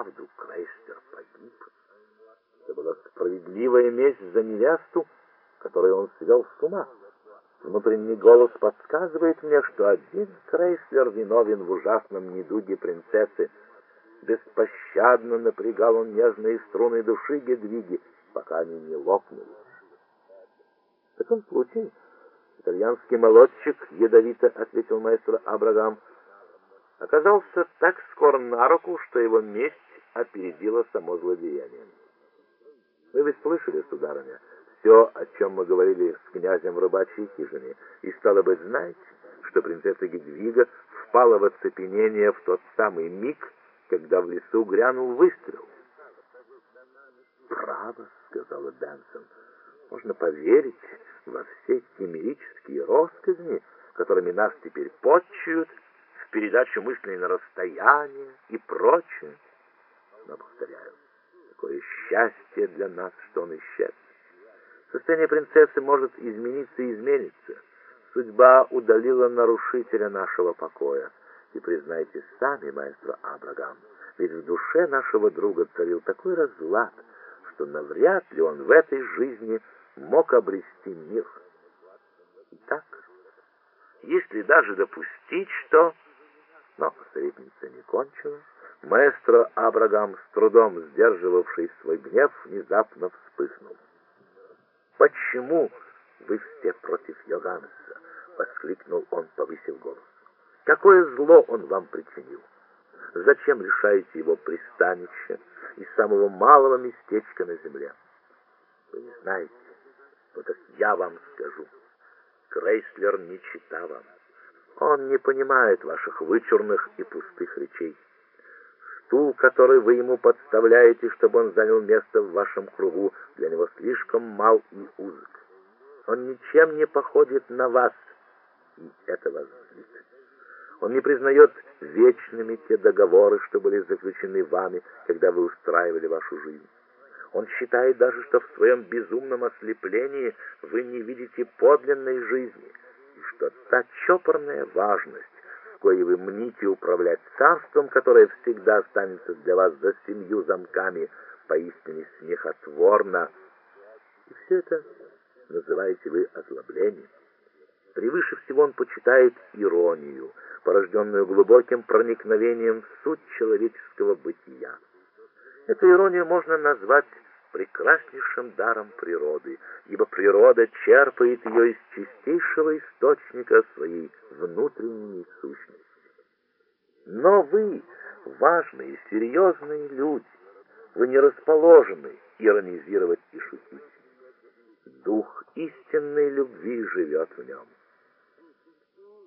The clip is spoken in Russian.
вправду Крейслер погиб. Это была справедливая месть за невесту, которую он свел с ума. Внутренний голос подсказывает мне, что один Крейслер виновен в ужасном недуге принцессы. Беспощадно напрягал он нежные струны души Гедвиги, пока они не лопнули. В таком случае, итальянский молодчик, ядовито ответил маэстро Абрагам, оказался так скор на руку, что его месть опередила само злодеяние. Вы ведь слышали, сударыня, все, о чем мы говорили с князем в рыбачьей хижине, и, стало быть, знаете, что принцесса Гедвига впала в оцепенение в тот самый миг, когда в лесу грянул выстрел. «Право», — сказала Бенсон, — «можно поверить во все химерические россказни, которыми нас теперь подчуют, в передачу мыслей на расстояние и прочее. Но, повторяю, какое счастье для нас, что он исчез. Состояние принцессы может измениться и изменится. Судьба удалила нарушителя нашего покоя. И признайте сами, маэстро Абрагам, ведь в душе нашего друга царил такой разлад, что навряд ли он в этой жизни мог обрести мир. Итак, если даже допустить, что... Но советница не кончила. Маэстро Абрагам, с трудом сдерживавший свой гнев, внезапно вспыхнул. «Почему вы все против Йоганнеса?» — воскликнул он, повысив голос. «Какое зло он вам причинил? Зачем лишаете его пристанища и самого малого местечка на земле? Вы не знаете, вот так я вам скажу. Крейслер не чита вам. Он не понимает ваших вычурных и пустых речей. Стул, который вы ему подставляете, чтобы он занял место в вашем кругу, для него слишком мал и узок. Он ничем не походит на вас, и это вас злит. Он не признает вечными те договоры, что были заключены вами, когда вы устраивали вашу жизнь. Он считает даже, что в своем безумном ослеплении вы не видите подлинной жизни, и что та чопорная важность, с коей вы мните управлять царством, которое всегда останется для вас за 7 замками, поистине смехотворна. И все это называете вы озлоблением. Превыше всего он почитает иронию, порожденную глубоким проникновением в суть человеческого бытия. Эту иронию можно назвать прекраснейшим даром природы, ибо природа черпает ее из чистейшего источника своей внутренней сущности. Но вы, важные, серьезные люди, вы не расположены иронизировать и шутить. Дух истинной любви живет в нем.